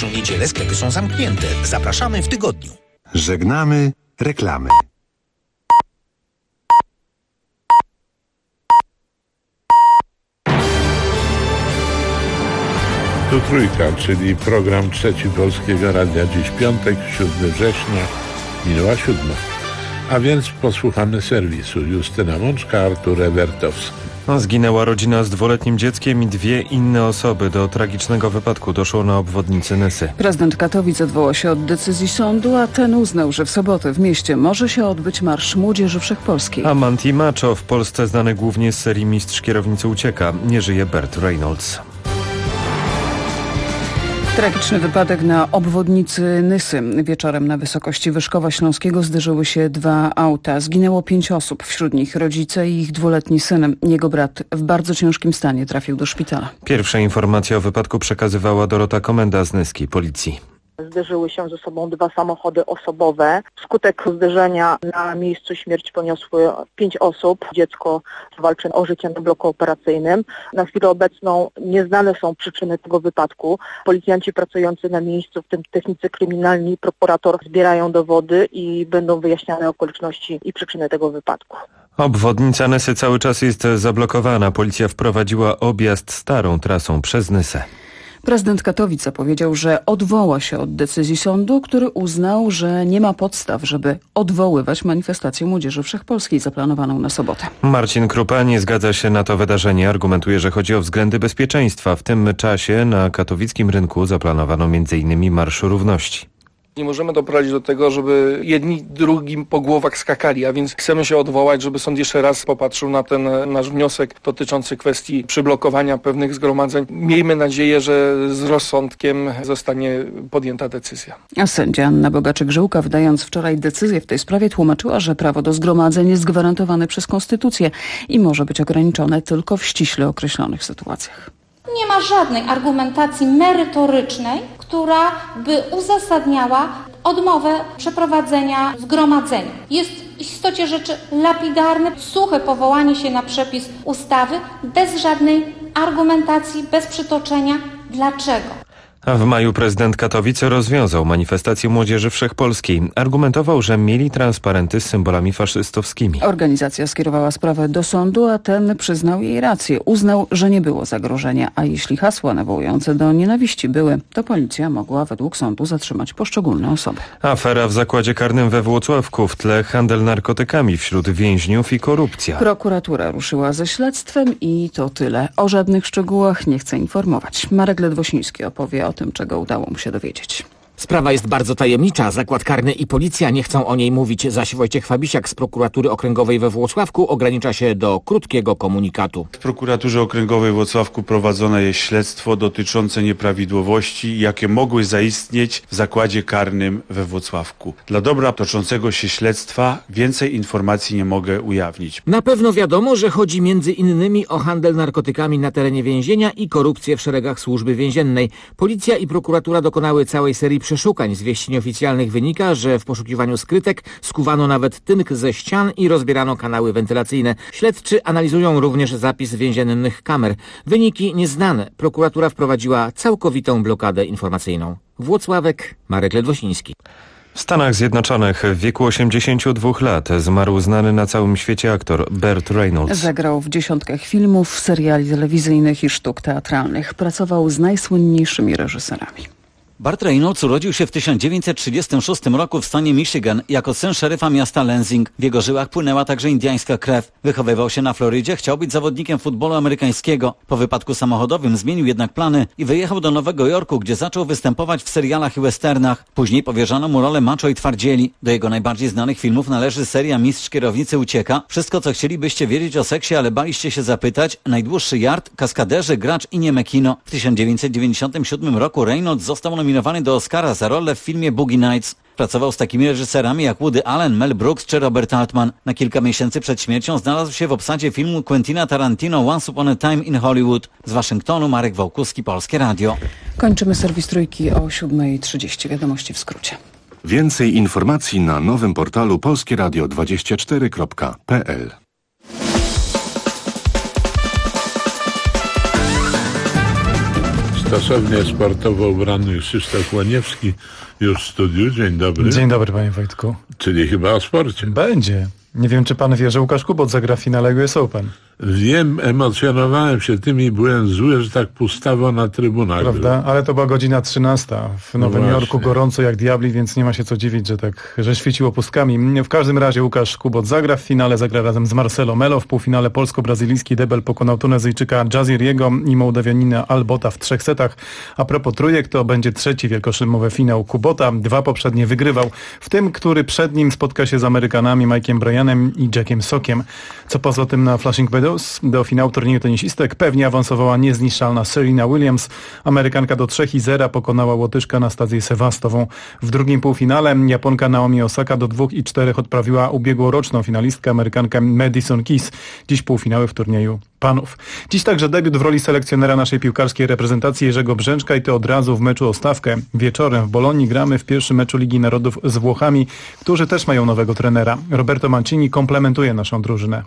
najbliższą niedzielę sklepy są zamknięte. Zapraszamy w tygodniu. Żegnamy reklamy. Tu Trójka, czyli program Trzeci Polskiego Radia. Dziś piątek, 7 września, minęła 7. A więc posłuchamy serwisu. Justyna Mączka, Artur Ewertowski. Zginęła rodzina z 2-letnim dzieckiem i 2 inne osoby. Do tragicznego wypadku doszło na obwodnicy Nysy. Prezydent Katowic odwołał się od decyzji sądu, a ten uznał, że w sobotę w mieście może się odbyć Marsz Młodzieży Wszechpolskiej. Amanti Macho, w Polsce znany głównie z serii Mistrz Kierownicy ucieka. Nie żyje Burt Reynolds. Tragiczny wypadek na obwodnicy Nysy. Wieczorem na wysokości Wyszkowa Śląskiego zderzyły się 2 auta. Zginęło 5 osób, wśród nich rodzice i ich 2-letni syn. Jego brat w bardzo ciężkim stanie trafił do szpitala. Pierwsze informacje o wypadku przekazywała Dorota Komenda z nyskiej policji. Zderzyły się ze sobą 2 samochody osobowe. Wskutek zderzenia na miejscu śmierć poniosły 5 osób. Dziecko walczy o życie na bloku operacyjnym. Na chwilę obecną nieznane są przyczyny tego wypadku. Policjanci pracujący na miejscu, w tym technicy kryminalni, prokurator, zbierają dowody i będą wyjaśniane okoliczności i przyczyny tego wypadku. Obwodnica Nysy cały czas jest zablokowana. Policja wprowadziła objazd starą trasą przez Nysę. Prezydent Katowic zapowiedział, że odwoła się od decyzji sądu, który uznał, że nie ma podstaw, żeby odwoływać manifestację Młodzieży Wszechpolskiej zaplanowaną na sobotę. Marcin Krupa nie zgadza się na to wydarzenie. Argumentuje, że chodzi o względy bezpieczeństwa. W tym czasie na katowickim rynku zaplanowano m.in. Marsz Równości. Nie możemy doprowadzić do tego, żeby jedni drugim po głowach skakali, a więc chcemy się odwołać, żeby sąd jeszcze raz popatrzył na ten nasz wniosek dotyczący kwestii przyblokowania pewnych zgromadzeń. Miejmy nadzieję, że z rozsądkiem zostanie podjęta decyzja. A sędzia Anna Bogaczyk-Żyłka, wydając wczoraj decyzję w tej sprawie, tłumaczyła, że prawo do zgromadzeń jest gwarantowane przez Konstytucję i może być ograniczone tylko w ściśle określonych sytuacjach. Nie ma żadnej argumentacji merytorycznej, która by uzasadniała odmowę przeprowadzenia zgromadzenia. Jest w istocie rzeczy lapidarne, suche powołanie się na przepis ustawy bez żadnej argumentacji, bez przytoczenia dlaczego. A w maju prezydent Katowic rozwiązał manifestację Młodzieży Wszechpolskiej. Argumentował, że mieli transparenty z symbolami faszystowskimi. Organizacja skierowała sprawę do sądu, a ten przyznał jej rację. Uznał, że nie było zagrożenia, a jeśli hasła nawołujące do nienawiści były, to policja mogła według sądu zatrzymać poszczególne osoby. Afera w zakładzie karnym we Włocławku, w tle handel narkotykami wśród więźniów i korupcja. Prokuratura ruszyła ze śledztwem i to tyle. O żadnych szczegółach nie chce informować. Marek Ledwosiński opowie o tym, czego udało mu się dowiedzieć. Sprawa jest bardzo tajemnicza. Zakład karny i policja nie chcą o niej mówić. Zaś Wojciech Fabisiak z prokuratury okręgowej we Włocławku ogranicza się do krótkiego komunikatu. W prokuraturze okręgowej w Włocławku prowadzone jest śledztwo dotyczące nieprawidłowości, jakie mogły zaistnieć w zakładzie karnym we Włocławku. Dla dobra toczącego się śledztwa więcej informacji nie mogę ujawnić. Na pewno wiadomo, że chodzi między innymi o handel narkotykami na terenie więzienia i korupcję w szeregach służby więziennej. Policja i prokuratura dokonały całej serii przeszukań. Z wieści nieoficjalnych wynika, że w poszukiwaniu skrytek skuwano nawet tynk ze ścian i rozbierano kanały wentylacyjne. Śledczy analizują również zapis więziennych kamer. Wyniki nieznane. Prokuratura wprowadziła całkowitą blokadę informacyjną. Włocławek, Marek Ledwosiński. W Stanach Zjednoczonych w wieku 82 lat zmarł znany na całym świecie aktor Burt Reynolds. Zagrał w dziesiątkach filmów, seriali telewizyjnych i sztuk teatralnych. Pracował z najsłynniejszymi reżyserami. Burt Reynolds urodził się w 1936 roku w stanie Michigan jako syn szeryfa miasta Lansing. W jego żyłach płynęła także indiańska krew. Wychowywał się na Florydzie, chciał być zawodnikiem futbolu amerykańskiego. Po wypadku samochodowym zmienił jednak plany i wyjechał do Nowego Jorku, gdzie zaczął występować w serialach i westernach. Później powierzono mu rolę macho i twardzieli. Do jego najbardziej znanych filmów należy seria Mistrz Kierownicy ucieka, Wszystko co chcielibyście wiedzieć o seksie, ale baliście się zapytać, Najdłuższy yard, Kaskaderzy, Gracz i nieme kino. W 1997 roku Reynolds został nominowany do Oscara za rolę w filmie Boogie Nights. Pracował z takimi reżyserami jak Woody Allen, Mel Brooks czy Robert Altman. Na kilka miesięcy przed śmiercią znalazł się w obsadzie filmu Quentina Tarantino Once Upon a Time in Hollywood. Z Waszyngtonu Marek Wołkuski, Polskie Radio. Kończymy serwis Trójki o 7:30. Wiadomości w skrócie. Więcej informacji na nowym portalu polskieradio24.pl. Stosownie sportowo ubrany Krzysztof Łoniewski już w studiu. Dzień dobry. Dzień dobry, panie Wojtku. Czyli chyba o sporcie. Będzie. Nie wiem, czy pan wie, że Łukasz Kubot zagra w finale US Open. Wiem, emocjonowałem się tym i byłem zły, że tak pustawo na trybunach. Prawda? Było. Ale to była godzina 13. W Nowym Jorku gorąco jak diabli, więc nie ma się co dziwić, że świeciło pustkami. W każdym razie Łukasz Kubot zagra w finale, zagra razem z Marcelo Melo. W półfinale polsko-brazylijski debel pokonał Tunezyjczyka Jaziriego i Mołdawianina Albota w 3 setach. A propos trójek, to będzie trzeci wielkoszymowy finał Kubota. 2 poprzednie wygrywał. W tym, który przed nim spotka się z Amerykanami Mike'iem Bryanem i Jackiem Sockiem. Co poza tym na Flushing Meadows do finału turnieju tenisistek pewnie awansowała niezniszczalna Serena Williams. Amerykanka do 3-0 pokonała Łotyszkę Anastazję Sewastową. W drugim półfinale Japonka Naomi Osaka do 2-4 odprawiła ubiegłoroczną finalistkę Amerykankę Madison Keys. Dziś półfinały w turnieju panów. Dziś także debiut w roli selekcjonera naszej piłkarskiej reprezentacji Jerzego Brzęczka i to od razu w meczu o stawkę. Wieczorem w Bolonii gramy w pierwszym meczu Ligi Narodów z Włochami, którzy też mają nowego trenera. Roberto Mancini komplementuje naszą drużynę.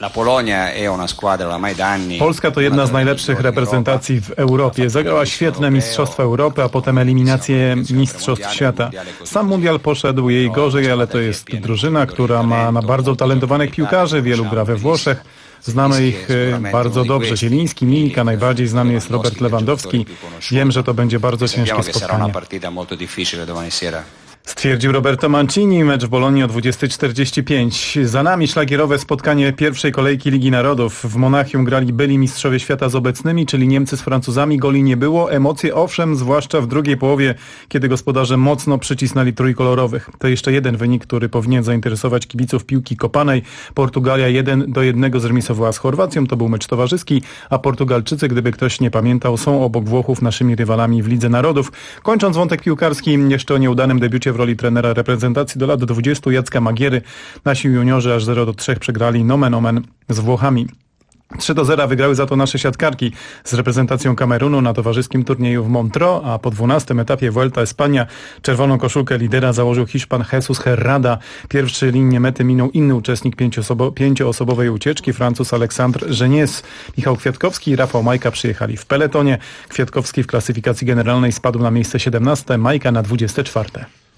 Polska to jedna z najlepszych reprezentacji w Europie. Zagrała świetne Mistrzostwa Europy, a potem eliminację Mistrzostw Świata. Sam mundial poszedł jej gorzej, ale to jest drużyna, która ma bardzo utalentowanych piłkarzy, wielu gra we Włoszech. Znamy ich bardzo dobrze. Zieliński, Milka, najbardziej znany jest Robert Lewandowski. Wiem, że to będzie bardzo ciężkie spotkanie. Stwierdził Roberto Mancini. Mecz w Bolonii o 20:45. Za nami szlagierowe spotkanie pierwszej kolejki Ligi Narodów. W Monachium grali byli mistrzowie świata z obecnymi, czyli Niemcy z Francuzami. Goli nie było. Emocje owszem, zwłaszcza w drugiej połowie, kiedy gospodarze mocno przycisnęli trójkolorowych. To jeszcze jeden wynik, który powinien zainteresować kibiców piłki kopanej. Portugalia 1-1 zremisowała z Chorwacją. To był mecz towarzyski, a Portugalczycy, gdyby ktoś nie pamiętał, są obok Włochów naszymi rywalami w Lidze Narodów. Kończąc wątek piłkarski, jeszcze o nieudanym debiucie w roli trenera reprezentacji do lat 20 Jacka Magiery. Nasi juniorzy aż 0-3 przegrali nomen omen z Włochami. 3-0 wygrały za to nasze siatkarki z reprezentacją Kamerunu na towarzyskim turnieju w Montreux, a po 12. etapie Vuelta Espania czerwoną koszulkę lidera założył Hiszpan Jesus Herrada. Pierwszy linię mety minął inny uczestnik 5-osobowej ucieczki, Francuz Alexandre Geniez. Michał Kwiatkowski i Rafał Majka przyjechali w peletonie. Kwiatkowski w klasyfikacji generalnej spadł na miejsce 17, Majka na 24.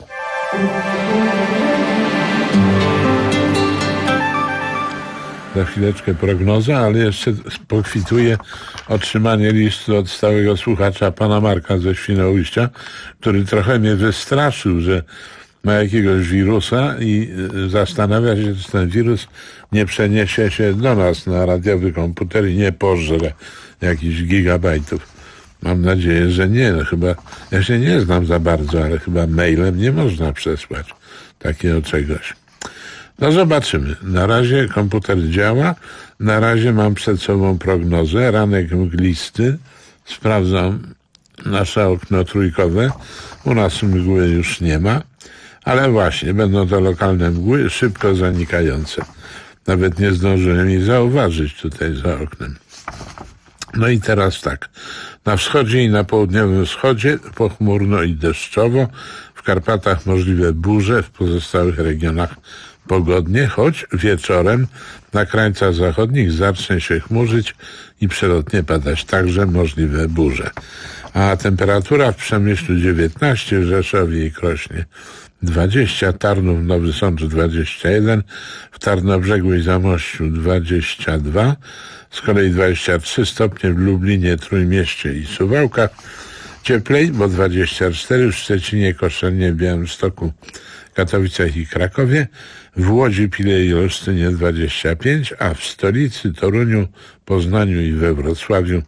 Za chwileczkę prognoza, ale jeszcze pokwituje otrzymanie listu od stałego słuchacza pana Marka ze Świnoujścia, który trochę mnie wystraszył, że ma jakiegoś wirusa i zastanawia się, czy ten wirus nie przeniesie się do nas na radiowy komputer i nie pożre jakichś gigabajtów. Mam nadzieję, że nie. No chyba, ja się nie znam za bardzo, ale chyba mailem nie można przesłać takiego czegoś. No zobaczymy. Na razie komputer działa. Na razie mam przed sobą prognozę. Ranek mglisty. Sprawdzam nasze okno trójkowe. U nas mgły już nie ma. Ale właśnie, będą to lokalne mgły, szybko zanikające. Nawet nie zdążyłem jej zauważyć tutaj za oknem. No i teraz tak. Na wschodzie i na południowym wschodzie pochmurno i deszczowo. W Karpatach możliwe burze, w pozostałych regionach pogodnie, choć wieczorem na krańcach zachodnich zacznie się chmurzyć i przelotnie padać także możliwe burze. A temperatura w Przemyślu 19, w Rzeszowie i Krośnie 20, Tarnów, Nowy Sącz 21, w Tarnobrzegu i Zamościu 22, z kolei 23 stopnie w Lublinie, Trójmieście i Suwałkach. Cieplej, bo 24 w Szczecinie, Koszalinie, Białymstoku, Katowicach i Krakowie, w Łodzi, Pilej i Olsztynie 25, a w stolicy, Toruniu, Poznaniu i we Wrocławiu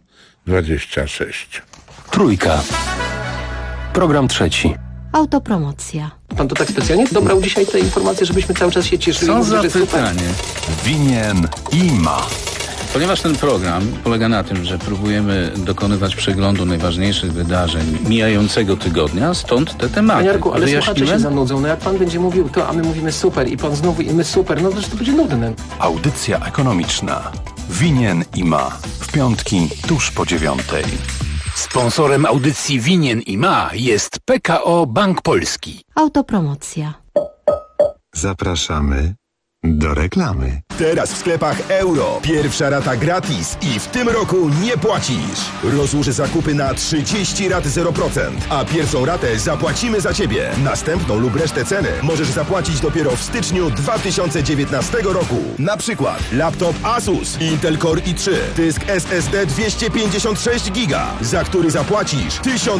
26. Trójka. Program trzeci. Autopromocja. Pan to tak specjalnie dobrał dzisiaj te informacje, żebyśmy cały czas się cieszyli. Co za pytanie. Winien i ma. Ponieważ ten program polega na tym, że próbujemy dokonywać przeglądu najważniejszych wydarzeń mijającego tygodnia, stąd te tematy. Panie Jarku, ale słuchacze się zanudzą. No jak pan będzie mówił to, a my mówimy super i pan znowu i my super, no to będzie nudne. Audycja ekonomiczna. Winien i ma. W piątki tuż po 9:00. Sponsorem audycji Winien i ma jest PKO Bank Polski. Autopromocja. Zapraszamy Do reklamy. Teraz w sklepach Euro. Pierwsza rata gratis i w tym roku nie płacisz. Rozłóż zakupy na 30 rat 0%, a pierwszą ratę zapłacimy za Ciebie. Następną lub resztę ceny możesz zapłacić dopiero w styczniu 2019 roku. Na przykład laptop Asus Intel Core i3, dysk SSD 256 GB, za który zapłacisz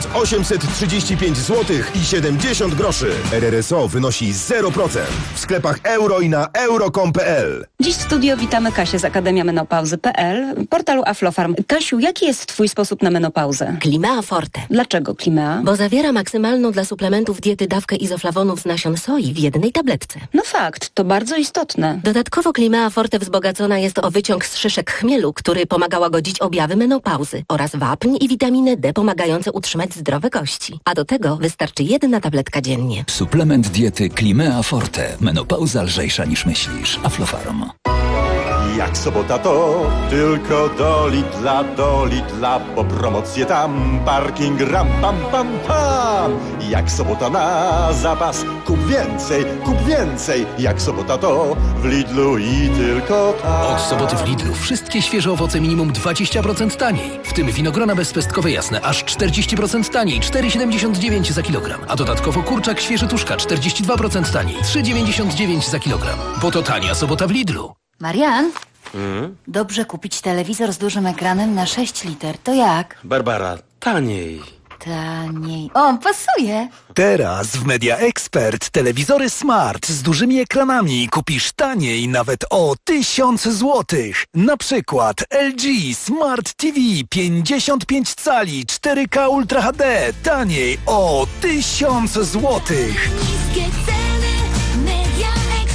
1835 zł i 70 groszy. RRSO wynosi 0%. W sklepach Euro i na euro.com.pl. Dziś w studio witamy Kasię z Akademia Menopauzy.pl, portalu Aflofarm. Kasiu, jaki jest Twój sposób na menopauzę? Climea Forte. Dlaczego Climea? Bo zawiera maksymalną dla suplementów diety dawkę izoflawonów z nasion soi w jednej tabletce. No fakt, to bardzo istotne. Dodatkowo Climea Forte wzbogacona jest o wyciąg z szyszek chmielu, który pomaga łagodzić objawy menopauzy, oraz wapń i witaminę D pomagające utrzymać zdrowe kości. A do tego wystarczy jedna tabletka dziennie. Suplement diety Climea Forte. Menopauza lżejsza niż myślisz. Aflofarm. Jak sobota to tylko do Lidla, bo promocje tam, parking ram pam pam pam. Jak sobota na zapas, kup więcej, jak sobota to w Lidlu i tylko tam. Od soboty w Lidlu wszystkie świeże owoce minimum 20% taniej. W tym winogrona bezpestkowe jasne aż 40% taniej, 4,79 za kilogram. A dodatkowo kurczak świeży tuszka 42% taniej, 3,99 za kilogram. Bo to tania sobota w Lidlu. Marian? Dobrze kupić telewizor z dużym ekranem na 6 liter. To jak? Barbara, taniej. Taniej. O, pasuje. Teraz w Media Expert telewizory smart z dużymi ekranami kupisz taniej nawet o 1000 zł. Na przykład LG Smart TV 55 cali 4K Ultra HD taniej o 1000 zł. Niskie ceny. Media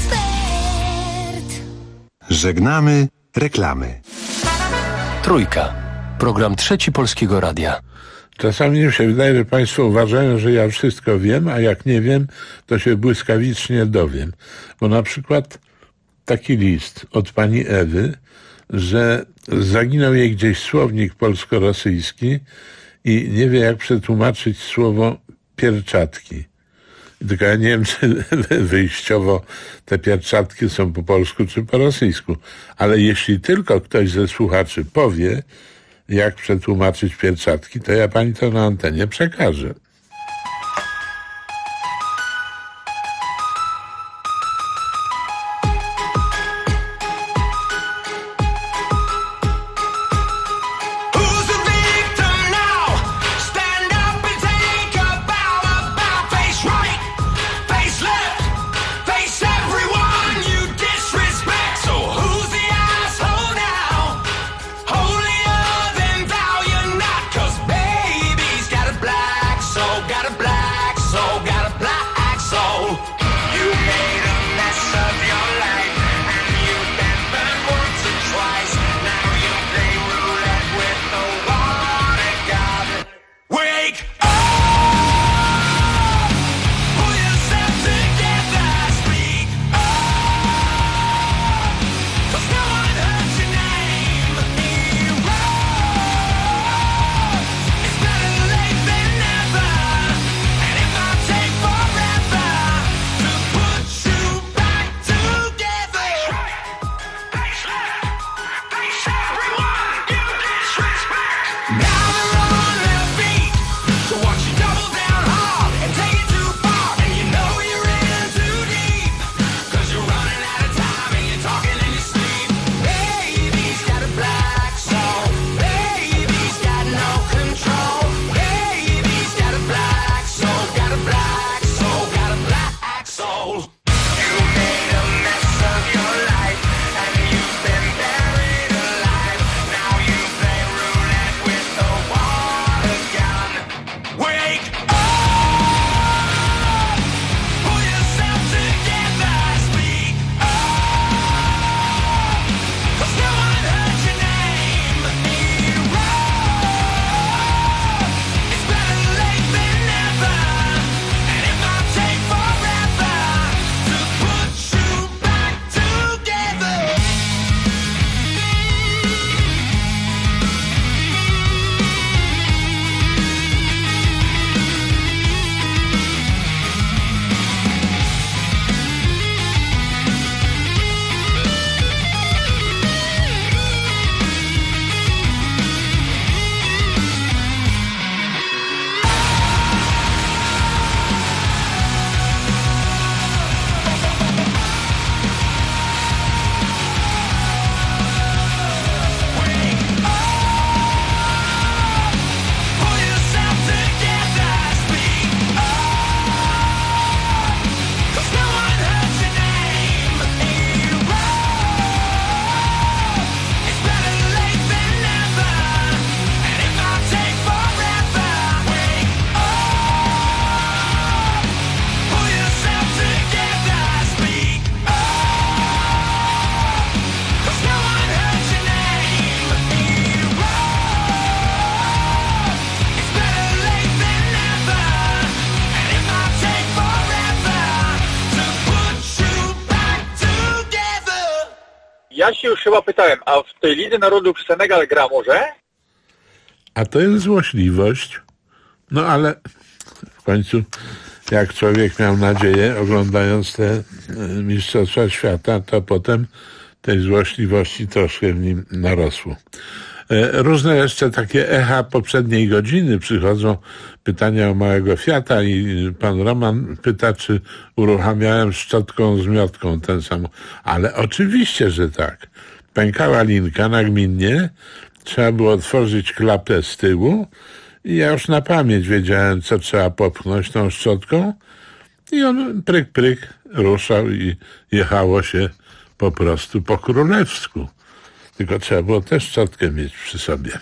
Expert. Żegnamy reklamy. Trójka. Program Trzeci Polskiego Radia. Czasami mi się wydaje, że Państwo uważają, że ja wszystko wiem, a jak nie wiem, to się błyskawicznie dowiem. Bo na przykład taki list od pani Ewy, że zaginął jej gdzieś słownik polsko-rosyjski i nie wie, jak przetłumaczyć słowo pierczatki. Tylko ja nie wiem, czy wyjściowo te pierczatki są po polsku czy po rosyjsku. Ale jeśli tylko ktoś ze słuchaczy powie, jak przetłumaczyć pierczatki, to ja pani to na antenie przekażę. Take Ja się już chyba pytałem, a w tej Lidze Narodów Senegal gra może? A to jest złośliwość. No ale w końcu, jak człowiek miał nadzieję, oglądając te Mistrzostwa Świata, to potem tej złośliwości troszkę w nim narosło. Różne jeszcze takie echa poprzedniej godziny przychodzą, pytania o małego Fiata i pan Roman pyta, czy uruchamiałem szczotką z miotką ten sam. Ale oczywiście, że tak. Pękała linka nagminnie, trzeba było otworzyć klapę z tyłu i ja już na pamięć wiedziałem, co trzeba popchnąć tą szczotką i on pryk, pryk ruszał i jechało się po prostu po królewsku. Tylko trzeba było też szczotkę mieć przy sobie.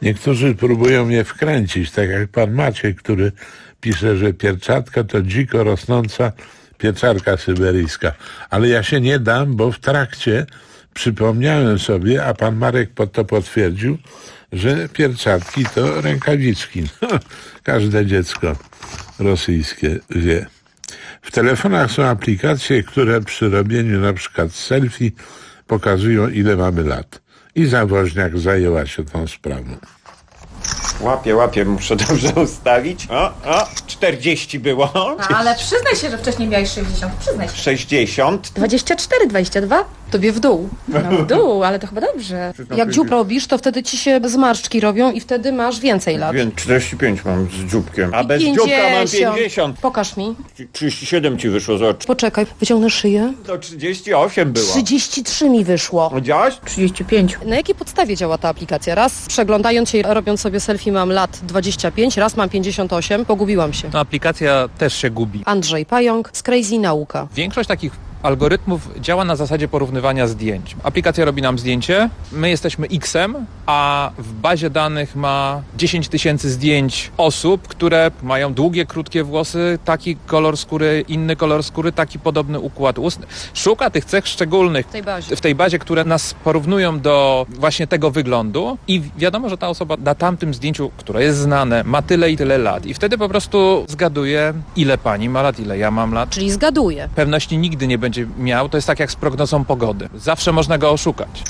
Niektórzy próbują mnie wkręcić, tak jak pan Maciek, który pisze, że pierczatka to dziko rosnąca pieczarka syberyjska. Ale ja się nie dam, bo w trakcie przypomniałem sobie, a pan Marek to potwierdził, że pierczatki to rękawiczki. Każde dziecko rosyjskie wie. W telefonach są aplikacje, które przy robieniu na przykład selfie pokazują, ile mamy lat. I Zawoźniak zajęła się tą sprawą. Łapię, muszę dobrze ustawić. O, 40 było. Ale przyznaj się, że wcześniej miałeś 60. Przyznaj się. 60. 24, 22. Tobie w dół. No w dół, ale to chyba dobrze. Jak dziób robisz, to wtedy ci się zmarszczki robią i wtedy masz więcej lat. 45 mam z dzióbkiem. A I bez 50. dzióbka mam 50. Pokaż mi. 37 ci wyszło z oczu. Poczekaj, wyciągnę szyję. To 38 było. 33 mi wyszło. Widziałaś? 35. Na jakiej podstawie działa ta aplikacja? Raz przeglądając się i robiąc sobie selfie mam lat 25, raz mam 58, pogubiłam się. No, aplikacja też się gubi. Andrzej Pająk z Crazy Nauka. Większość takich algorytmów działa na zasadzie porównywania zdjęć. Aplikacja robi nam zdjęcie, my jesteśmy X-em, a w bazie danych ma 10 000 zdjęć osób, które mają długie, krótkie włosy, taki kolor skóry, inny kolor skóry, taki podobny układ ustny. Szuka tych cech szczególnych w tej bazie, które nas porównują do właśnie tego wyglądu i wiadomo, że ta osoba na tamtym zdjęciu, które jest znane, ma tyle i tyle lat i wtedy po prostu zgaduje, ile pani ma lat, ile ja mam lat. Czyli zgaduje. Pewności nigdy nie będzie miał, to jest tak jak z prognozą pogody. Zawsze można go oszukać.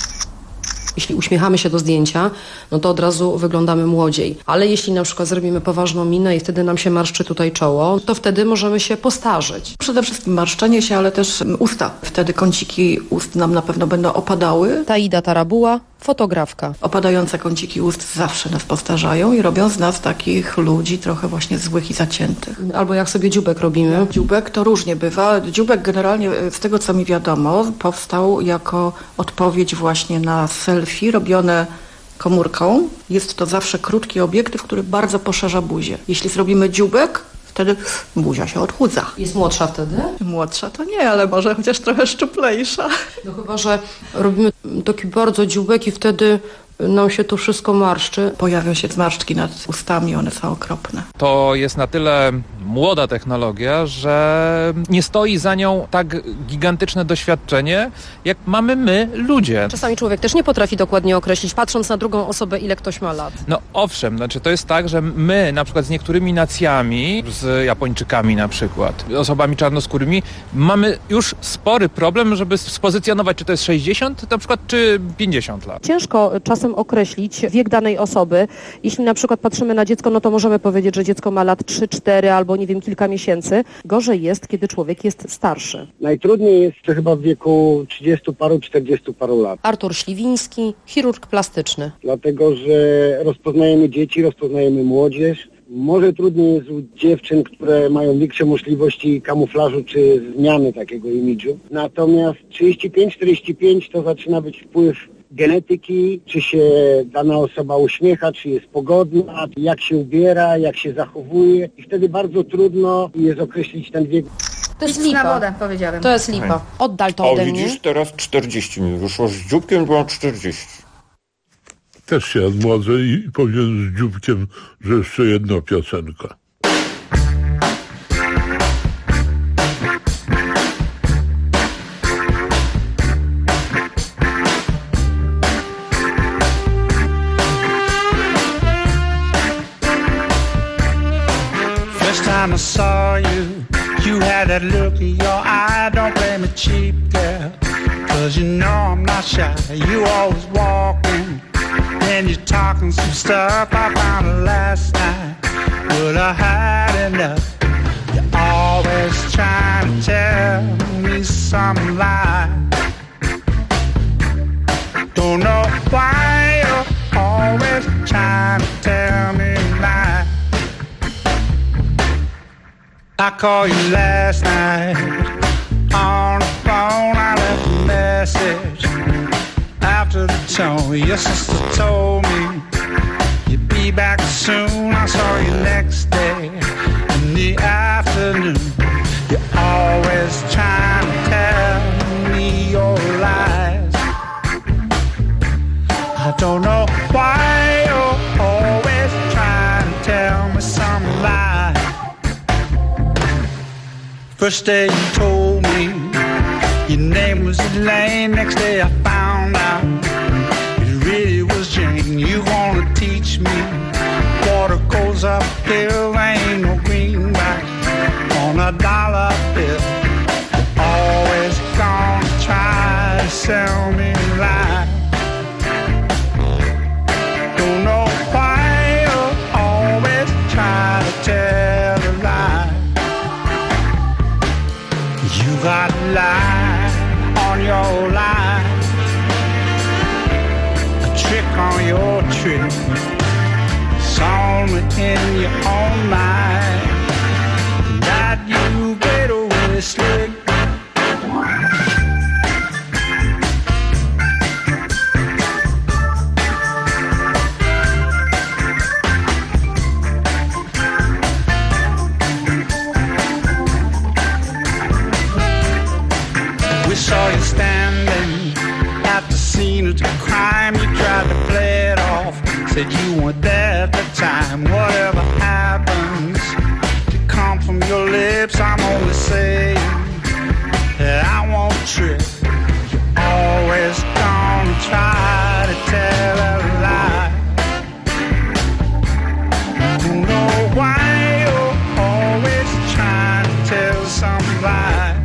Jeśli uśmiechamy się do zdjęcia, no to od razu wyglądamy młodziej. Ale jeśli na przykład zrobimy poważną minę i wtedy nam się marszczy tutaj czoło, to wtedy możemy się postarzeć. Przede wszystkim marszczenie się, ale też usta. Wtedy kąciki ust nam na pewno będą opadały. Taida Tarabuła, fotografka. Opadające kąciki ust zawsze nas postarzają i robią z nas takich ludzi trochę właśnie złych i zaciętych. Albo jak sobie dzióbek robimy. Dzióbek to różnie bywa. Dzióbek generalnie, z tego co mi wiadomo, powstał jako odpowiedź właśnie na selfie robione komórką. Jest to zawsze krótki obiektyw, który bardzo poszerza buzię. Jeśli zrobimy dzióbek, wtedy buzia się odchudza. Jest młodsza wtedy? Młodsza to nie, ale może chociaż trochę szczuplejsza. No chyba, że robimy taki bardzo dzióbek i wtedy nam się to wszystko marszczy. Pojawią się zmarszczki nad ustami, one są okropne. To jest na tyle młoda technologia, że nie stoi za nią tak gigantyczne doświadczenie, jak mamy my, ludzie. Czasami człowiek też nie potrafi dokładnie określić, patrząc na drugą osobę, ile ktoś ma lat. No owszem, znaczy to jest tak, że my na przykład z niektórymi nacjami, z Japończykami na przykład, osobami czarnoskórymi, mamy już spory problem, żeby spozycjonować, czy to jest 60 na przykład, czy 50 lat. Ciężko czasem określić wiek danej osoby. Jeśli na przykład patrzymy na dziecko, no to możemy powiedzieć, że dziecko ma lat 3, 4 albo nie wiem, kilka miesięcy. Gorzej jest, kiedy człowiek jest starszy. Najtrudniej jest chyba w wieku 30 paru, 40 paru lat. Artur Śliwiński, chirurg plastyczny. Dlatego, że rozpoznajemy dzieci, rozpoznajemy młodzież. Może trudniej jest u dziewczyn, które mają większe możliwości kamuflażu czy zmiany takiego imidżu. Natomiast 35-45 to zaczyna być wpływ genetyki, czy się dana osoba uśmiecha, czy jest pogodna, jak się ubiera, jak się zachowuje i wtedy bardzo trudno jest określić ten wiek. To jest lipa. Na wodę, powiedziałem. To jest lipa. Oddal to ode mnie. Widzisz, teraz 40 mi wyszło, z dzióbkiem byłam 40. Też się odmłodzę i powiem z dzióbkiem, że jeszcze jedna piosenka. Time I saw you, you had that look in your eye. Don't play me cheap, girl, 'cause you know I'm not shy. You always walking, and you're talking some stuff I found out last night. Would I hide enough? You're always trying to tell me some lie. Don't know why you're always trying to tell me lie. I called you last night on the phone. I left a message after the tone. Your sister told me you'd be back soon. I saw you next day in the afternoon. You're always trying to tell me your lies. I don't know why you're you're always trying to tell me some lie. First day you told me your name was Elaine. Next day I found out it really was Jane. You gonna teach me water goes uphill, ain't no greenback on a dollar bill. Always gonna try to sell me a lie. Don't know why you always try to tell a lie. You got a lie on your lie, a trick on your trick. It's only in your own mind that you get away slick. We saw you standing at the scene of the crime. You tried to play it off, said you weren't there at the time. Whatever happens to come from your lips, I'm only saying that I won't trip. You're always gonna try to tell a lie. You know why you're always trying to tell some lie.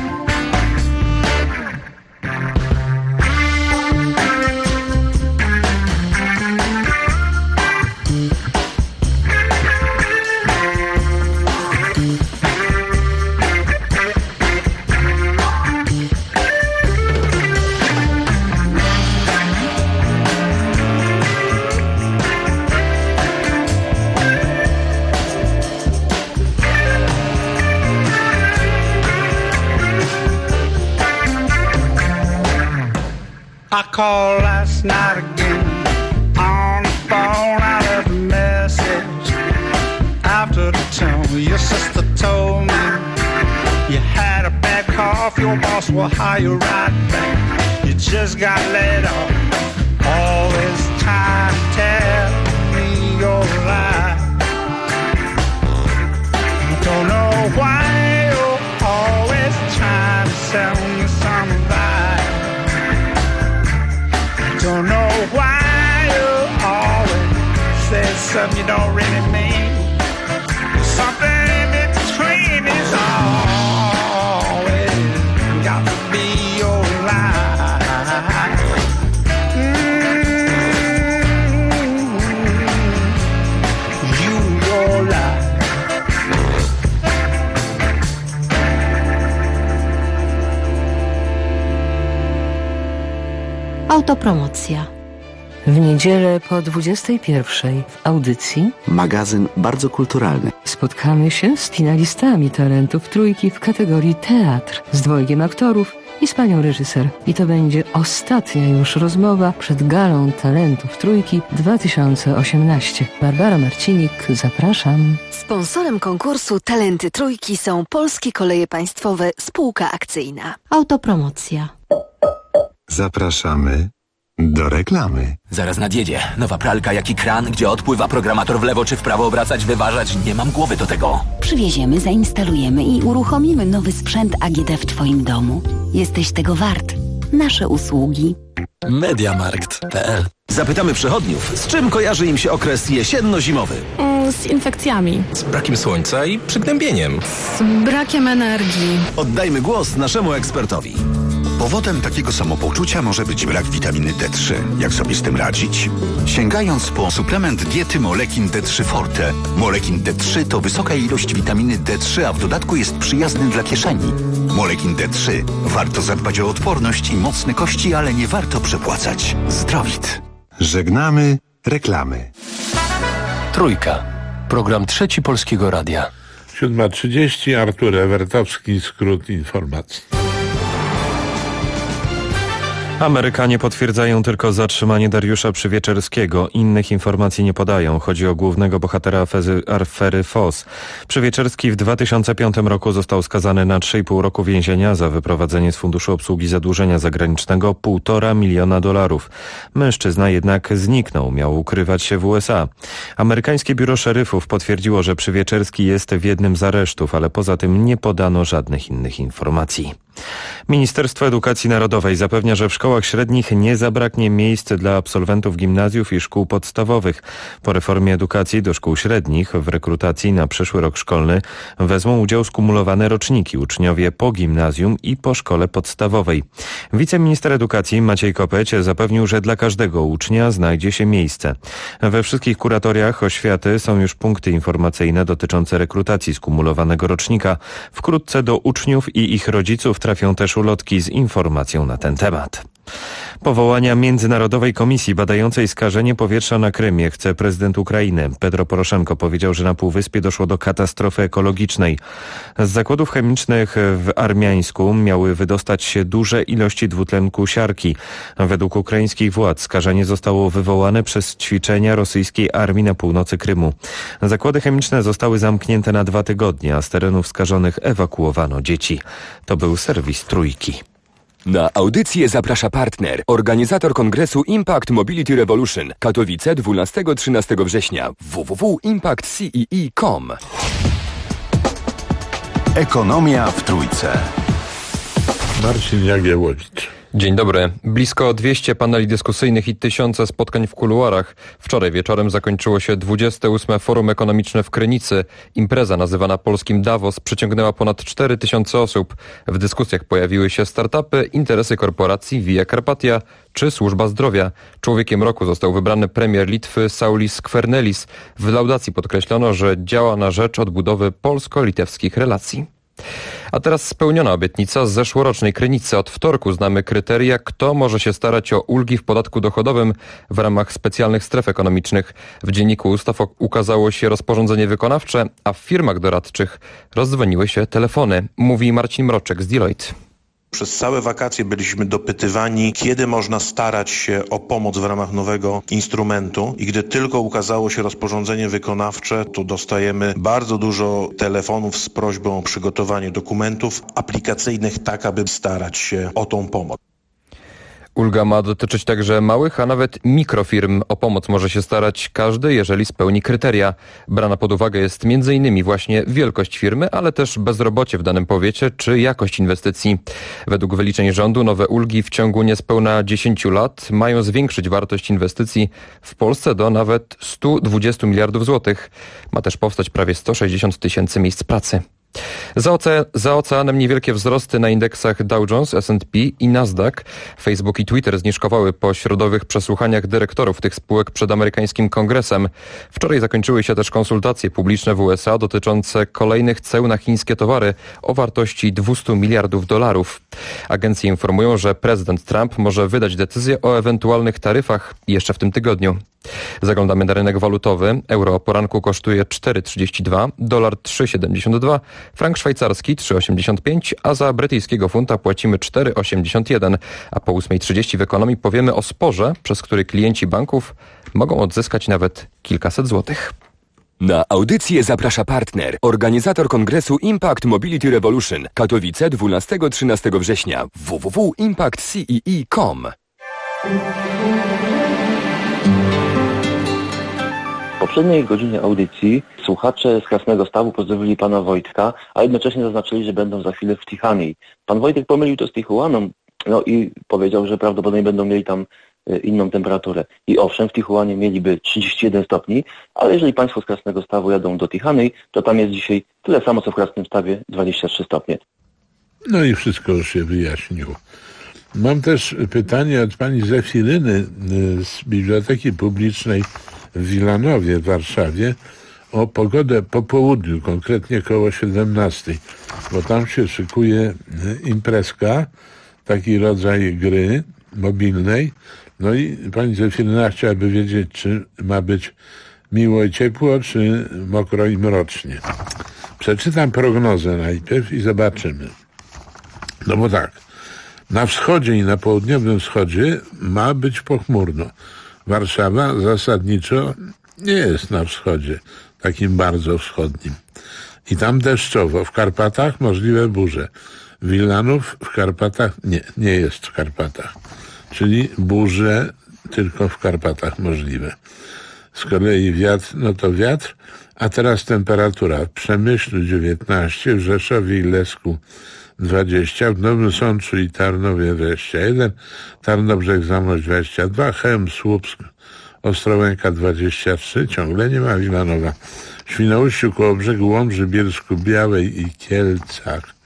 I called last night again on the phone. I left a message after the tone. Your sister told me you had a bad cough. Your boss will hire you right back. You just got laid off. Always trying to tell me your lie. I don't know why you're always trying to sell me some lie. Don't know why you always say something you don't really mean. Something in between is always got to be your lie. You, your lie. Autopromocja. W niedzielę po 21:00 w audycji magazyn bardzo kulturalny. Spotkamy się z finalistami talentów trójki w kategorii teatr z dwojgiem aktorów i z panią reżyser. I to będzie ostatnia już rozmowa przed galą talentów trójki 2018. Barbara Marcinik, zapraszam. Sponsorem konkursu Talenty Trójki są Polskie Koleje Państwowe Spółka Akcyjna. Autopromocja. Zapraszamy do reklamy. Zaraz nadjedzie. Nowa pralka jak i kran, gdzie odpływa programator w lewo czy w prawo obracać, wyważać. Nie mam głowy do tego. Przywieziemy, zainstalujemy i uruchomimy nowy sprzęt AGD w Twoim domu. Jesteś tego wart. Nasze usługi. Mediamarkt.pl. Zapytamy przechodniów, z czym kojarzy im się okres jesienno-zimowy? Z infekcjami. Z brakiem słońca i przygnębieniem. Z brakiem energii. Oddajmy głos naszemu ekspertowi. Powodem takiego samopoczucia może być brak witaminy D3. Jak sobie z tym radzić? Sięgając po suplement diety Molekin D3 Forte. Molekin D3 to wysoka ilość witaminy D3, a w dodatku jest przyjazny dla kieszeni. Molekin D3. Warto zadbać o odporność i mocne kości, ale nie warto przepłacać. Zdrowit. Żegnamy reklamy. Trójka. Program Trzeci Polskiego Radia. 7:30. Artur Ewertowski, skrót informacji. Amerykanie potwierdzają tylko zatrzymanie Dariusza Przywieczerskiego. Innych informacji nie podają. Chodzi o głównego bohatera afery FOS. Przywieczerski w 2005 roku został skazany na 3,5 roku więzienia za wyprowadzenie z Funduszu Obsługi Zadłużenia Zagranicznego $1,5 miliona. Mężczyzna jednak zniknął. Miał ukrywać się w USA. Amerykańskie biuro szeryfów potwierdziło, że Przywieczerski jest w jednym z aresztów, ale poza tym nie podano żadnych innych informacji. Ministerstwo Edukacji Narodowej zapewnia, że w szkołach średnich nie zabraknie miejsc dla absolwentów gimnazjów i szkół podstawowych. Po reformie edukacji do szkół średnich w rekrutacji na przyszły rok szkolny wezmą udział skumulowane roczniki uczniowie po gimnazjum i po szkole podstawowej. Wiceminister edukacji Maciej Kopeć zapewnił, że dla każdego ucznia znajdzie się miejsce. We wszystkich kuratoriach oświaty są już punkty informacyjne dotyczące rekrutacji skumulowanego rocznika. Wkrótce do uczniów i ich rodziców trafią też ulotki z informacją na ten temat. Powołania Międzynarodowej Komisji badającej skażenie powietrza na Krymie chce prezydent Ukrainy. Petro Poroszenko powiedział, że na Półwyspie doszło do katastrofy ekologicznej. Z zakładów chemicznych w Armiańsku miały wydostać się duże ilości dwutlenku siarki. Według ukraińskich władz skażenie zostało wywołane przez ćwiczenia rosyjskiej armii na północy Krymu. Zakłady chemiczne zostały zamknięte na 2 tygodnie, a z terenów skażonych ewakuowano dzieci. To był serwis Trójki. Na audycję zaprasza partner, organizator kongresu Impact Mobility Revolution, Katowice 12-13 września, www.impactcee.com. Ekonomia w Trójce. Marcin Jagiełowicz. Dzień dobry. Blisko 200 paneli dyskusyjnych i 1000 spotkań w kuluarach. Wczoraj wieczorem zakończyło się 28. Forum Ekonomiczne w Krynicy. Impreza nazywana polskim Davos przyciągnęła ponad 4000 osób. W dyskusjach pojawiły się startupy, interesy korporacji, Via Carpatia czy służba zdrowia. Człowiekiem roku został wybrany premier Litwy Saulis Skvernelis. W laudacji podkreślono, że działa na rzecz odbudowy polsko-litewskich relacji. A teraz spełniona obietnica z zeszłorocznej Krynicy. Od wtorku znamy kryteria, kto może się starać o ulgi w podatku dochodowym w ramach specjalnych stref ekonomicznych. W Dzienniku Ustaw ukazało się rozporządzenie wykonawcze, a w firmach doradczych rozdzwoniły się telefony, mówi Marcin Mroczek z Deloitte. Przez całe wakacje byliśmy dopytywani, kiedy można starać się o pomoc w ramach nowego instrumentu i gdy tylko ukazało się rozporządzenie wykonawcze, to dostajemy bardzo dużo telefonów z prośbą o przygotowanie dokumentów aplikacyjnych tak, aby starać się o tą pomoc. Ulga ma dotyczyć także małych, a nawet mikrofirm. O pomoc może się starać każdy, jeżeli spełni kryteria. Brana pod uwagę jest m.in. właśnie wielkość firmy, ale też bezrobocie w danym powiecie czy jakość inwestycji. Według wyliczeń rządu nowe ulgi w ciągu niespełna 10 lat mają zwiększyć wartość inwestycji w Polsce do nawet 120 miliardów złotych. Ma też powstać prawie 160 000 miejsc pracy. Za oceanem niewielkie wzrosty na indeksach Dow Jones, S&P i Nasdaq. Facebook i Twitter zniżkowały po środowych przesłuchaniach dyrektorów tych spółek przed amerykańskim kongresem. Wczoraj zakończyły się też konsultacje publiczne w USA dotyczące kolejnych ceł na chińskie towary o wartości $200 miliardów. Agencje informują, że prezydent Trump może wydać decyzję o ewentualnych taryfach jeszcze w tym tygodniu. Zaglądamy na rynek walutowy. Euro o poranku kosztuje 4,32, dolar 3,72, frank szwajcarski 3,85, a za brytyjskiego funta płacimy 4,81. A po 8:30 w ekonomii powiemy o sporze, przez który klienci banków mogą odzyskać nawet kilkaset złotych. Na audycję zaprasza partner, organizator kongresu Impact Mobility Revolution, Katowice 12-13 września, www.impactcee.com. W poprzedniej godzinie audycji słuchacze z Krasnego Stawu pozdrowili pana Wojtka, a jednocześnie zaznaczyli, że będą za chwilę w Tichanie. Pan Wojtek pomylił to z Tijuaną, i powiedział, że prawdopodobnie będą mieli tam inną temperaturę. I owszem, w Tijuanie mieliby 31 stopni, ale jeżeli państwo z Krasnego Stawu jadą do Tichany, to tam jest dzisiaj tyle samo, co w Krasnym Stawie, 23 stopnie. No i wszystko już się wyjaśniło. Mam też pytanie od pani Zefiryny z Biblioteki Publicznej w Wilanowie w Warszawie o pogodę po południu, konkretnie koło 17, bo tam się szykuje imprezka, taki rodzaj gry mobilnej. No i pani Zefiryna chciałaby wiedzieć, czy ma być miło i ciepło, czy mokro i mrocznie. Przeczytam prognozę najpierw i zobaczymy. No bo tak, Na wschodzie i na południowym wschodzie ma być pochmurno. Warszawa zasadniczo nie jest na wschodzie, takim bardzo wschodnim. I tam deszczowo. W Karpatach możliwe burze. Wilanów w Karpatach nie jest w Karpatach. Czyli burze tylko w Karpatach możliwe. Z kolei wiatr, to wiatr, a teraz temperatura. W Przemyślu 19, w Rzeszowie i Lesku 20, w Nowym Sączu i Tarnowie 21, Tarnobrzeg Zamość 22, Chełm, Słupsk, Ostrołęka 23, ciągle nie ma Wilanowa. W Świnoujściu, Kołobrzegu, Łomży, Bielsku Białej i Kielcach.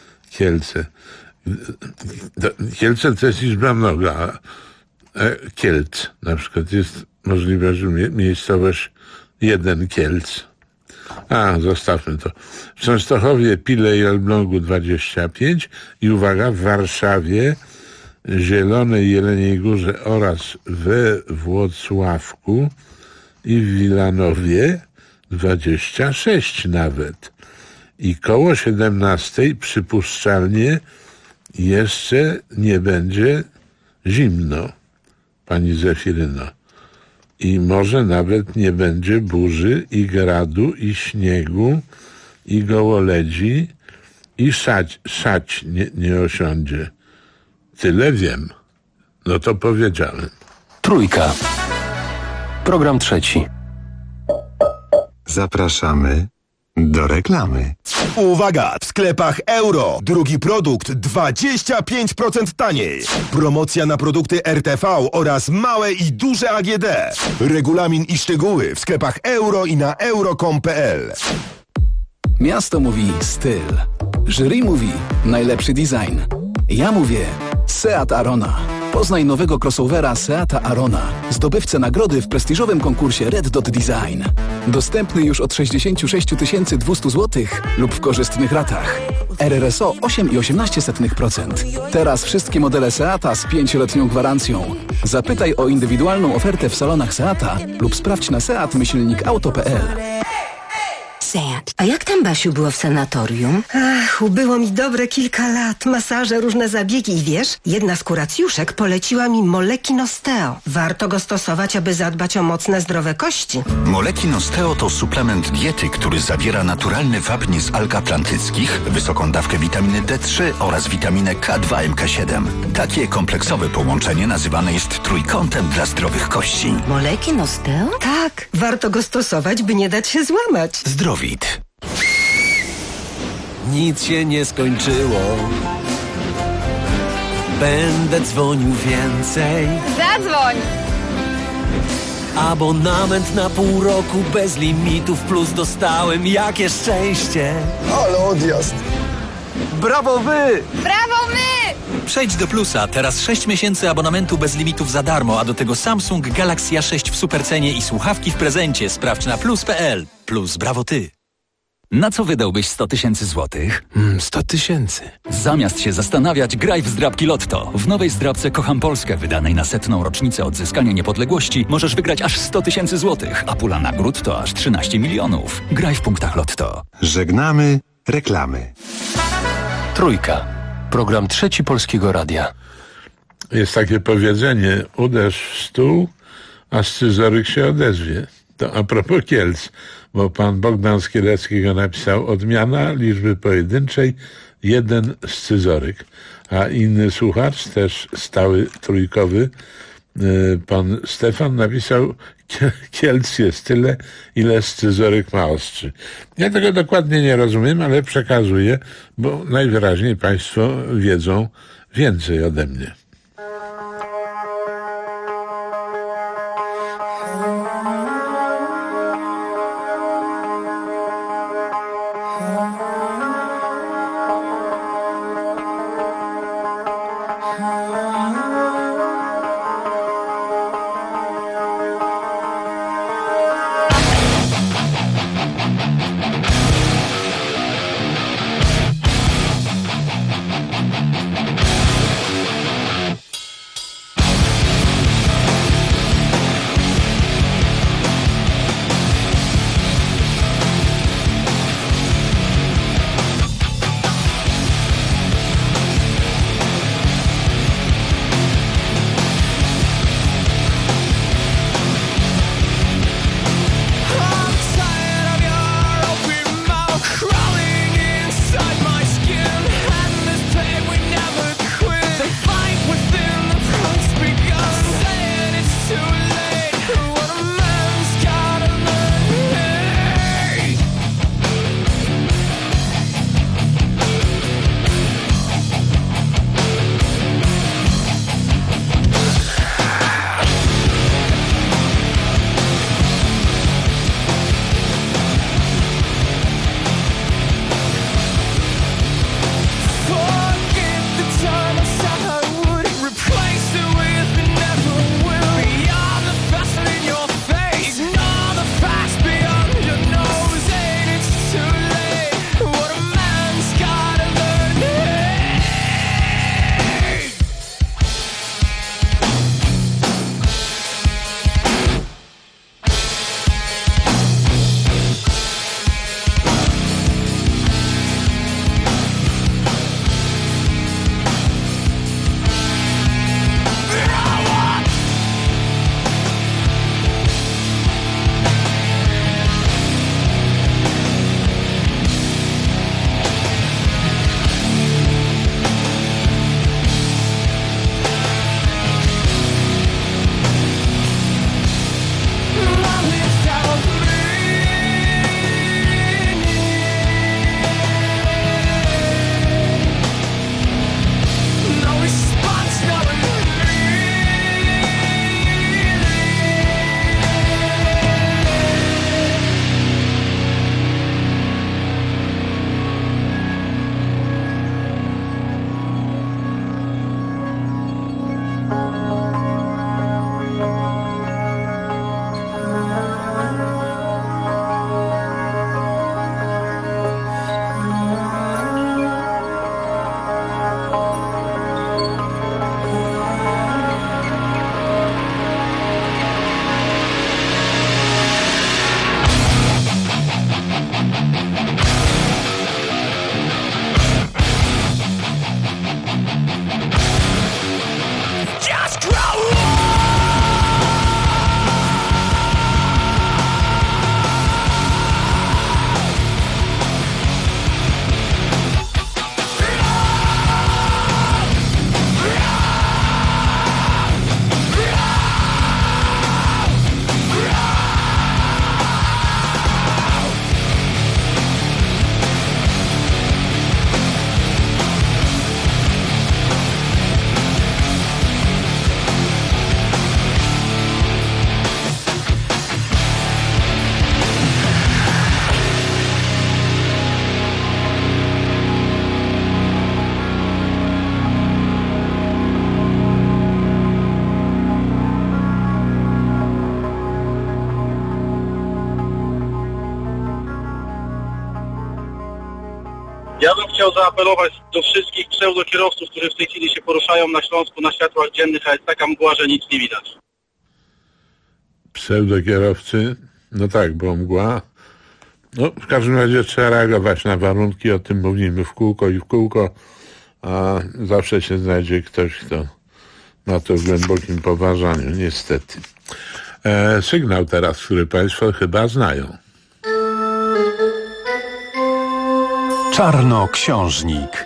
Kielce to jest liczba mnoga. Kielc na przykład jest możliwe, że miejscowość 1 Kielc. Zostawmy to. W Częstochowie, Pile i Elblągu 25 i uwaga, w Warszawie, Zielonej, Jeleniej Górze oraz we Włocławku i w Wilanowie 26 nawet. I koło 17 przypuszczalnie jeszcze nie będzie zimno, pani Zefiryno. I może nawet nie będzie burzy i gradu, i śniegu, i gołoledzi, i szać nie osiądzie. Tyle wiem. To powiedziałem. Trójka. Program trzeci. Zapraszamy do reklamy. Uwaga! W sklepach Euro. Drugi produkt 25% taniej. Promocja na produkty RTV oraz małe i duże AGD. Regulamin i szczegóły w sklepach Euro i na euro.com.pl. Miasto mówi styl. Jury mówi najlepszy design. Ja mówię Seat Arona. Poznaj nowego crossovera Seata Arona, zdobywcę nagrody w prestiżowym konkursie Red Dot Design. Dostępny już od 66 200 zł lub w korzystnych ratach. RRSO 8,18%. Teraz wszystkie modele Seata z 5-letnią gwarancją. Zapytaj o indywidualną ofertę w salonach Seata lub sprawdź na seat-auto.pl. Seat. A jak tam, Basiu, było w sanatorium? Ubyło mi dobre kilka lat. Masaże, różne zabiegi i wiesz, jedna z kuracjuszek poleciła mi Molekin Osteo. Warto go stosować, aby zadbać o mocne, zdrowe kości. Molekin Osteo to suplement diety, który zawiera naturalny wapń z alg atlantyckich, wysoką dawkę witaminy D3 oraz witaminę K2 MK7. Takie kompleksowe połączenie nazywane jest trójkątem dla zdrowych kości. Molekin Osteo? Tak, warto go stosować, by nie dać się złamać. Zdrowit. Nic się nie skończyło. Będę dzwonił więcej. Zadzwoń! Abonament na pół roku bez limitów plus dostałem. Jakie szczęście! Ale odjazd! Brawo wy! Brawo my! Przejdź do Plusa. Teraz 6 miesięcy abonamentu bez limitów za darmo, a do tego Samsung Galaxy A6 w supercenie i słuchawki w prezencie. Sprawdź na plus.pl. Plus brawo ty. Na co wydałbyś 100 000 złotych? 100 000. Zamiast się zastanawiać, graj w zdrabki Lotto. W nowej zdrabce Kocham Polskę, wydanej na 100. rocznicę odzyskania niepodległości, możesz wygrać aż 100 000 złotych, a pula nagród to aż 13 milionów. Graj w punktach Lotto. Żegnamy reklamy. Trójka. Program trzeci Polskiego Radia. Jest takie powiedzenie, uderz w stół, a scyzoryk się odezwie. To a propos Kielc, bo pan Bogdan Skielecki go napisał: odmiana liczby pojedynczej, 1 scyzoryk. A inny słuchacz, też stały trójkowy, pan Stefan napisał: Kielc jest tyle, ile scyzoryk ma ostrzy. Ja tego dokładnie nie rozumiem, ale przekazuję, bo najwyraźniej państwo wiedzą więcej ode mnie. Ja bym chciał zaapelować do wszystkich pseudokierowców, którzy w tej chwili się poruszają na Śląsku na światłach dziennych, a jest taka mgła, że nic nie widać. Pseudokierowcy? No tak, bo mgła. No, w każdym razie trzeba reagować na warunki, o tym mówimy w kółko i w kółko, a zawsze się znajdzie ktoś, kto ma to w głębokim poważaniu, niestety. Sygnał teraz, który Państwo chyba znają. Czarnoksiężnik.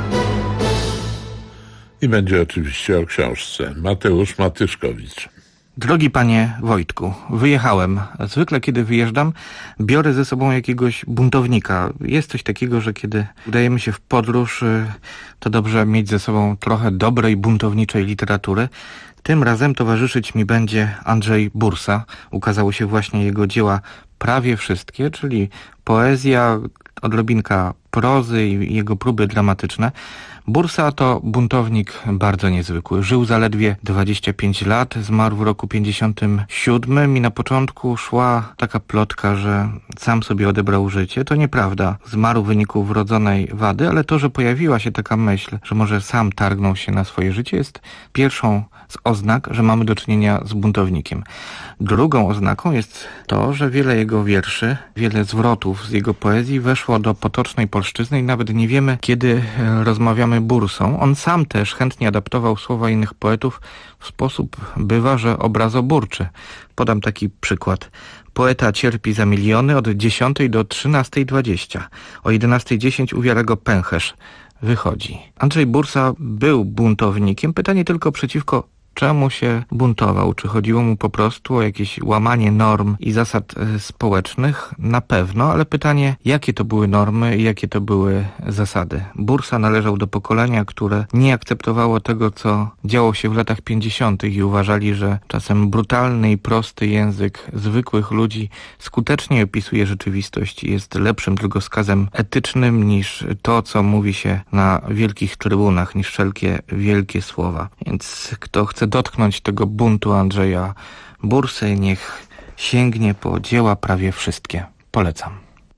I będzie oczywiście o książce. Mateusz Matyszkowicz. Drogi panie Wojtku, wyjechałem. Zwykle kiedy wyjeżdżam, biorę ze sobą jakiegoś buntownika. Jest coś takiego, że kiedy udajemy się w podróż, to dobrze mieć ze sobą trochę dobrej, buntowniczej literatury. Tym razem towarzyszyć mi będzie Andrzej Bursa. Ukazały się właśnie jego dzieła prawie wszystkie, czyli poezja, odrobinka prozy i jego próby dramatyczne. Bursa to buntownik bardzo niezwykły. Żył zaledwie 25 lat, zmarł w roku 57 i na początku szła taka plotka, że sam sobie odebrał życie. To nieprawda. Zmarł w wyniku wrodzonej wady, ale to, że pojawiła się taka myśl, że może sam targnął się na swoje życie, jest pierwszą z oznak, że mamy do czynienia z buntownikiem. Drugą oznaką jest to, że wiele jego wierszy, wiele zwrotów z jego poezji weszło do potocznej polszczyzny i nawet nie wiemy, kiedy rozmawiamy Bursą. On sam też chętnie adaptował słowa innych poetów w sposób, bywa, że obrazoburczy. Podam taki przykład. Poeta cierpi za miliony od 10 do 13:20. O 11:10 uwiera go pęcherz. Wychodzi. Andrzej Bursa był buntownikiem. Pytanie tylko przeciwko czemu się buntował? Czy chodziło mu po prostu o jakieś łamanie norm i zasad społecznych? Na pewno, ale pytanie, jakie to były normy i jakie to były zasady? Bursa należał do pokolenia, które nie akceptowało tego, co działo się w latach 50. i uważali, że czasem brutalny i prosty język zwykłych ludzi skutecznie opisuje rzeczywistość i jest lepszym drogowskazem etycznym niż to, co mówi się na wielkich trybunach, niż wszelkie wielkie słowa. Więc kto chce dotknąć tego buntu Andrzeja Bursy, niech sięgnie po dzieła prawie wszystkie. Polecam.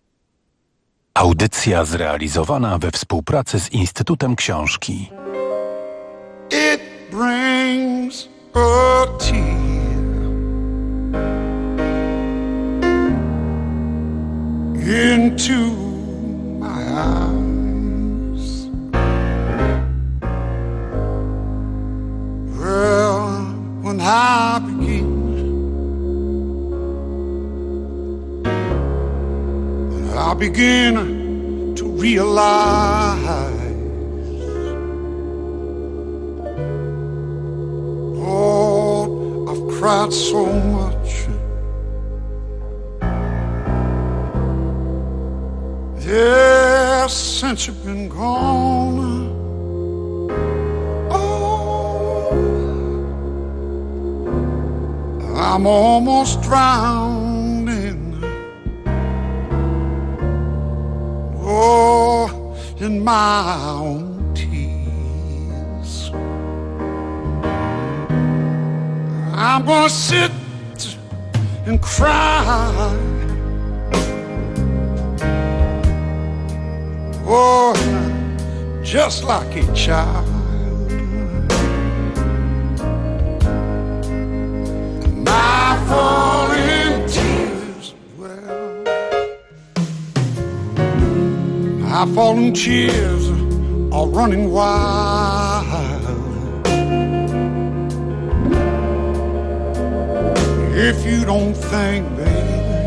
Audycja zrealizowana we współpracy z Instytutem Książki. It brings a tear into my eyes. Well, when I begin to realize, Lord, I've cried so much. Yes, since you've been gone. I'm almost drowning, in my own tears. I'm gonna sit and cry, just like a child. My falling tears, well, my falling tears are running wild. If you don't think, baby,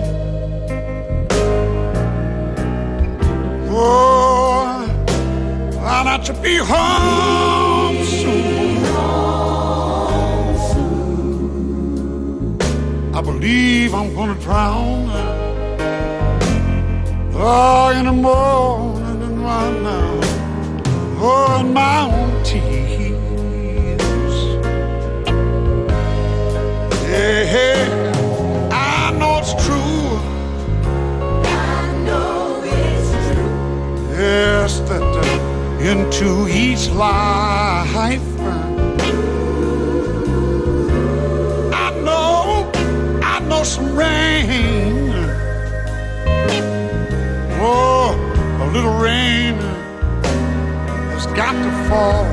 why not you be home soon? I believe I'm gonna drown in the morning and right now, in my own tears. Yeah, I know it's true. I know it's true. Yes, that into each life some rain, a little rain got to fall.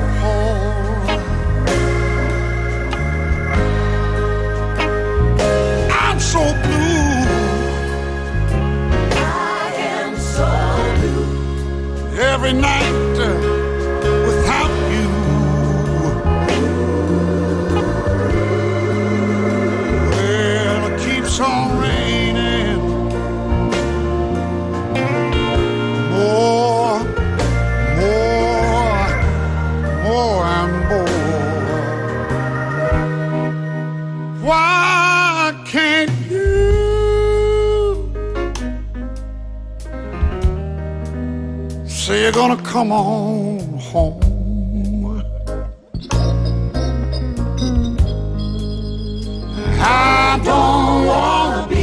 I'm so blue. I am so blue. Every night without you. Well, it keeps on raining. More and more. Why can't you say you're gonna come on home? I don't wanna be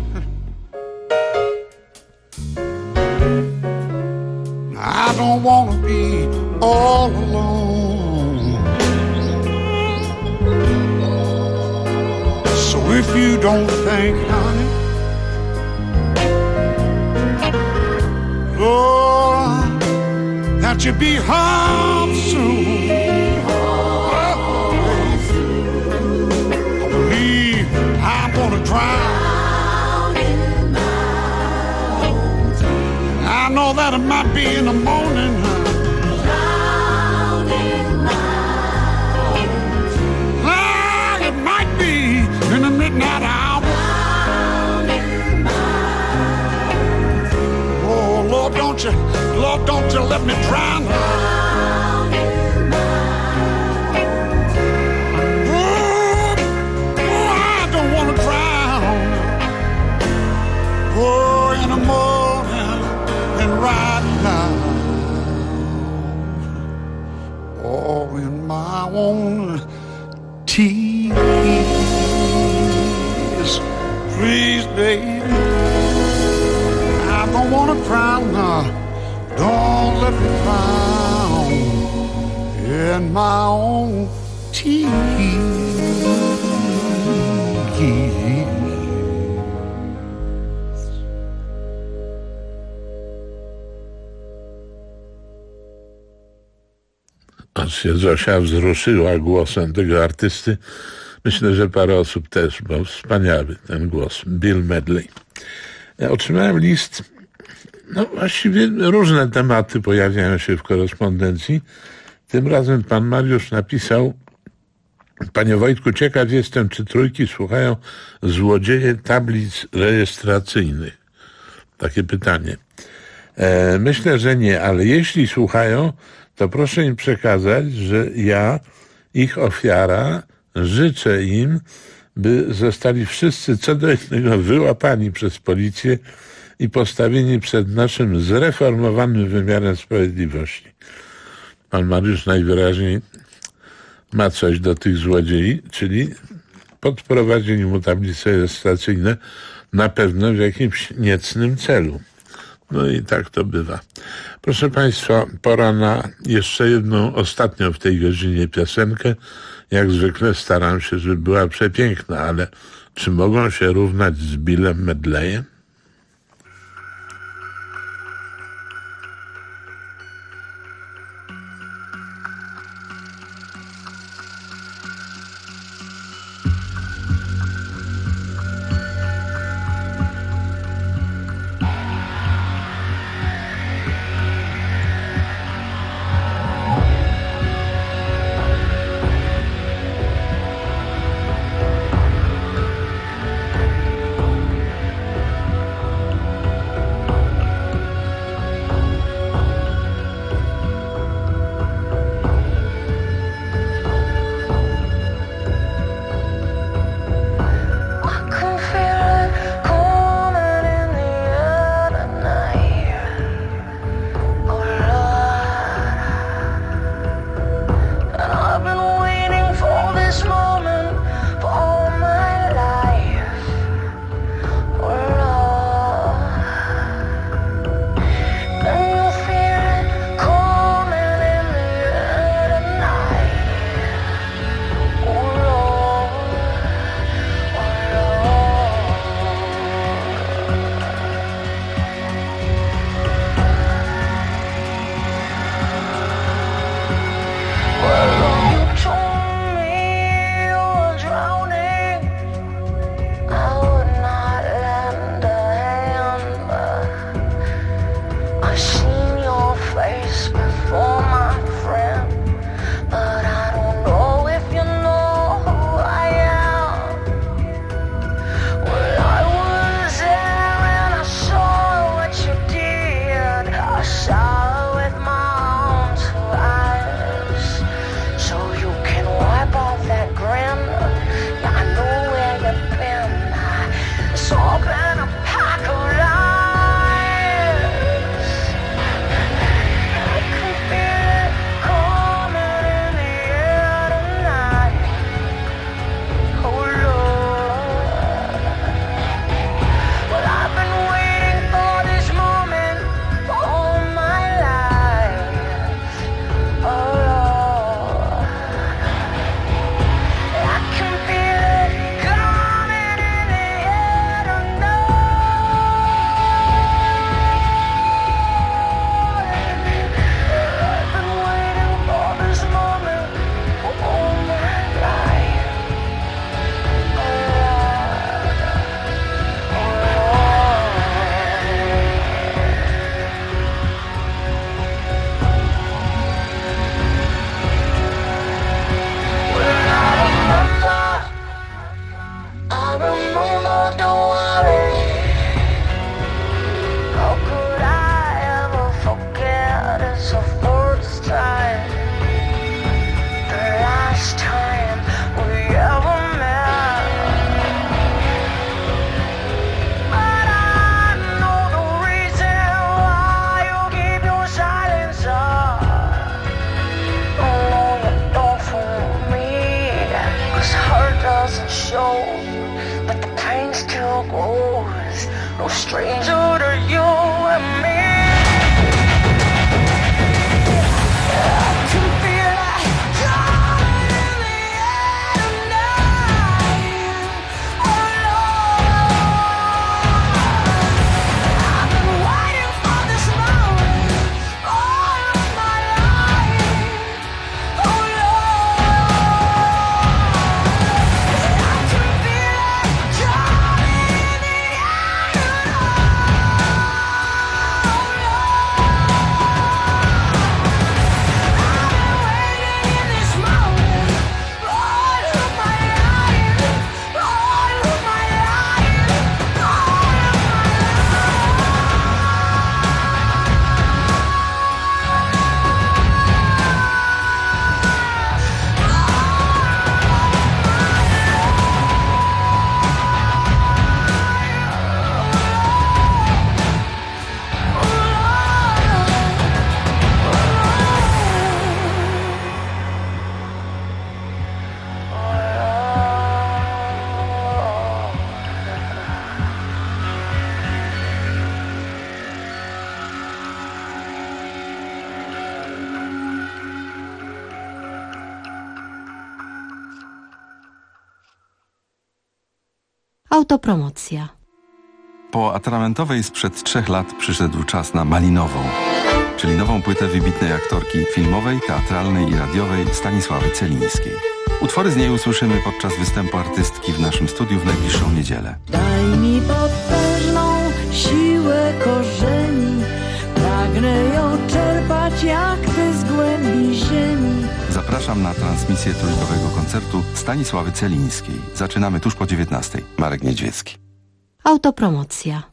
I don't wanna be all alone. So if you don't think, honey, oh, that you'll be home soon, I believe I'm gonna drown in my own tears. I know that it might be in the morning, honey. Drown in my own tears. Ah, it might be in the midnight hour. Drown in my own tears. Oh, Lord, don't you let me drown, honey. Drown in my own tears. Oh, I don't want to drown. Oh, in the morning and right now. Oh, in my own tears. Please, baby. I don't want to drown now. Don't let me drown in my own tears. Aż się Zosia wzruszyła głosem tego artysty. Myślę, że parę osób też, bo wspaniały ten głos. Bill Medley. Ja otrzymałem list, no właściwie różne tematy pojawiają się w korespondencji. Tym razem pan Mariusz napisał: Panie Wojtku, ciekaw jestem, czy trójki słuchają złodzieje tablic rejestracyjnych. Takie pytanie. Myślę, że nie, ale jeśli słuchają, to proszę im przekazać, że ja, ich ofiara, życzę im, by zostali wszyscy co do jednego wyłapani przez policję i postawieni przed naszym zreformowanym wymiarem sprawiedliwości. Pan Mariusz najwyraźniej ma coś do tych złodziei, czyli podprowadzili mu tablice rejestracyjne na pewno w jakimś niecnym celu. No i tak to bywa. Proszę Państwa, pora na jeszcze jedną, ostatnią w tej godzinie piosenkę. Jak zwykle staram się, żeby była przepiękna, ale czy mogą się równać z Billem Medleyem? Autopromocja. Po atramentowej sprzed 3 lat przyszedł czas na malinową, czyli nową płytę wybitnej aktorki filmowej, teatralnej i radiowej Stanisławy Celińskiej. Utwory z niej usłyszymy podczas występu artystki w naszym studiu w najbliższą niedzielę. Daj mi potężną siłę korzeni, pragnę ją czerpać jak ty z głębi ziemi. Zapraszam na transmisję trójkowego koncertu Stanisławy Celińskiej. Zaczynamy tuż po 19:00. Marek Niedźwiecki. Autopromocja.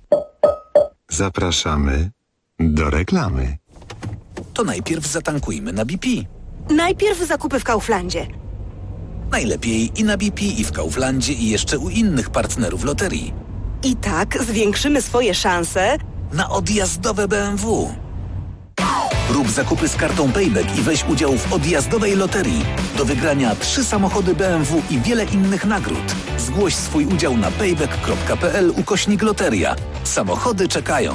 Zapraszamy do reklamy. To najpierw zatankujmy na BP. Najpierw zakupy w Kauflandzie. Najlepiej i na BP, i w Kauflandzie, i jeszcze u innych partnerów loterii. I tak zwiększymy swoje szanse na odjazdowe BMW. Rób zakupy z kartą Payback i weź udział w odjazdowej loterii. Do wygrania 3 samochody BMW i wiele innych nagród. Zgłoś swój udział na payback.pl/loteria. Samochody czekają.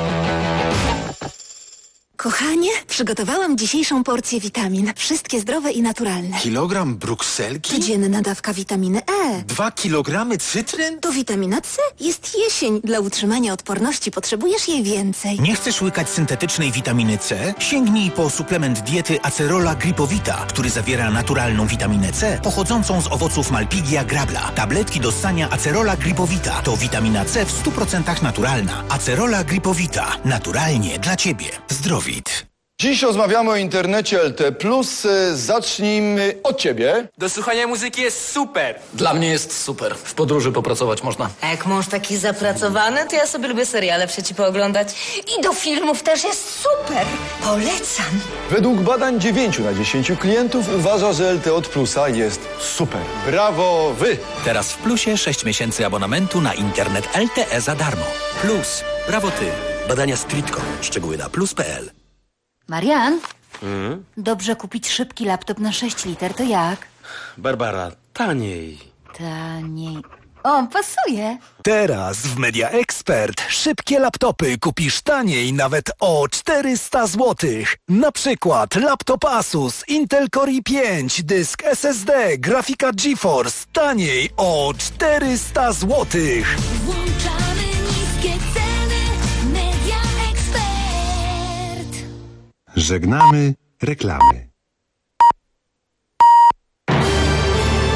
Kochanie, przygotowałam dzisiejszą porcję witamin. Wszystkie zdrowe i naturalne. Kilogram brukselki? Codzienna dawka witaminy E. 2 kilogramy cytryn? To witamina C. Jest jesień. Dla utrzymania odporności potrzebujesz jej więcej. Nie chcesz łykać syntetycznej witaminy C? Sięgnij po suplement diety Acerola Gripowita, który zawiera naturalną witaminę C pochodzącą z owoców Malpighia grabla. Tabletki do ssania Acerola Gripowita to witamina C w 100% naturalna. Acerola Gripowita. Naturalnie dla Ciebie. Zdrowit. Dziś rozmawiamy o internecie LT+. Zacznijmy od ciebie. Do słuchania muzyki jest super. Dla mnie jest super. W podróży popracować można. A jak mąż taki zapracowany, to ja sobie lubię seriale przecie pooglądać. I do filmów też jest super. Polecam. Według badań 9 na 10 klientów uważa, że LTE od Plusa jest super. Brawo wy! Teraz w Plusie 6 miesięcy abonamentu na internet LTE za darmo. Plus. Brawo ty. Badania Streetcom. Szczegóły na plus.pl. Marian, dobrze kupić szybki laptop na 6 liter, to jak? Barbara, taniej. Taniej. O, pasuje. Teraz w Media Expert szybkie laptopy kupisz taniej nawet o 400 zł. Na przykład laptop Asus Intel Core i5, dysk SSD, grafika GeForce taniej o 400 zł. Włączamy niskie ceny. Media Expert. Żegnamy reklamy.